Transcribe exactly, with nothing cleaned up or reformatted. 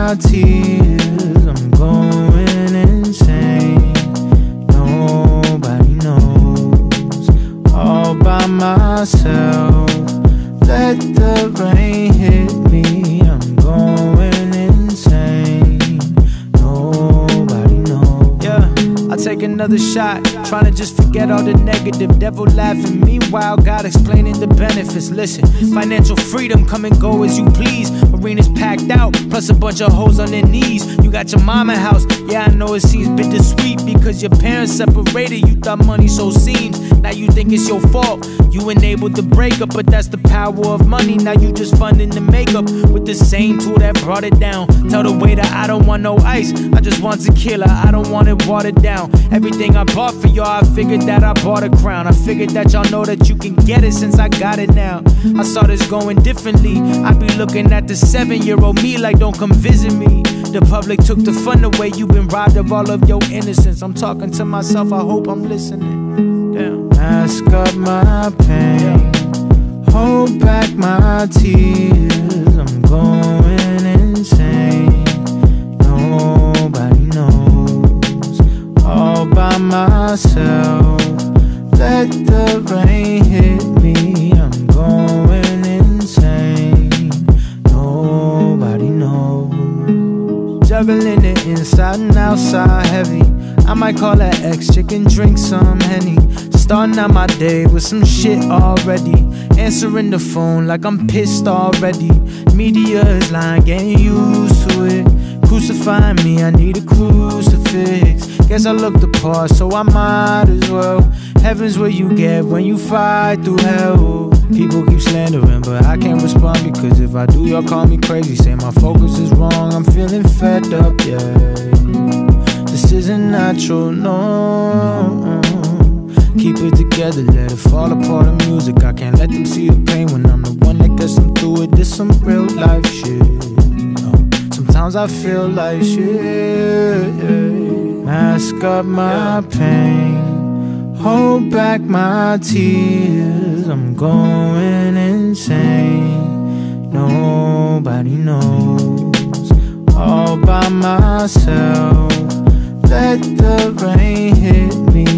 my tears, I'm going insane. Nobody knows, all by myself. Let the rain hit me, I'm going insane. Nobody knows. Yeah, I take another shot, trying to just forget all the negative. Devil laughing, meanwhile God explaining the benefits. Listen, financial freedom, come and go as you please. Arenas packed out, plus a bunch of hoes on their knees. You got your mama house, yeah I know it seems bittersweet, because your parents separated, you thought money so seems. Now you think it's your fault, you enabled the breakup, but that's the power of money. Now you just funding the makeup with the same tool that brought it down. Tell the waiter I don't want no ice, I just want tequila, I don't want it watered down. Everything I bought for y'all, I figured that I bought a crown. I figured that y'all know that you can get it since I got it now. I saw this going differently, I be looking at the seven-year-old me like don't come visit me. The public took the fun away, you've been robbed of all of your innocence. I'm talking to myself, I hope I'm listening. Damn. Mask up my pain, hold back my tears, I'm going insane. Nobody knows, all by myself. Let the rain hit me, I'm going insane. Nobody knows. Juggling it inside and outside heavy. I might call that ex-chick and drink some Henny. Starting out my day with some shit already. Answering the phone like I'm pissed already. Media is lying, getting used to it. Crucifying me, I need a crucifix. Guess I look the part, so I might as well. Heaven's where you get when you fight through hell. People keep slandering, but I can't respond, because if I do, y'all call me crazy. Say my focus is wrong, I'm feeling fed up, yeah. This isn't natural, no. Keep it together, let it fall apart in music. I can't let them see the pain when I'm the one that gets them through it. This some real life shit. No. Sometimes I feel like shit, yeah. Mask up my pain, hold back my tears, I'm going insane. Nobody knows, all by myself. Let the rain hit me,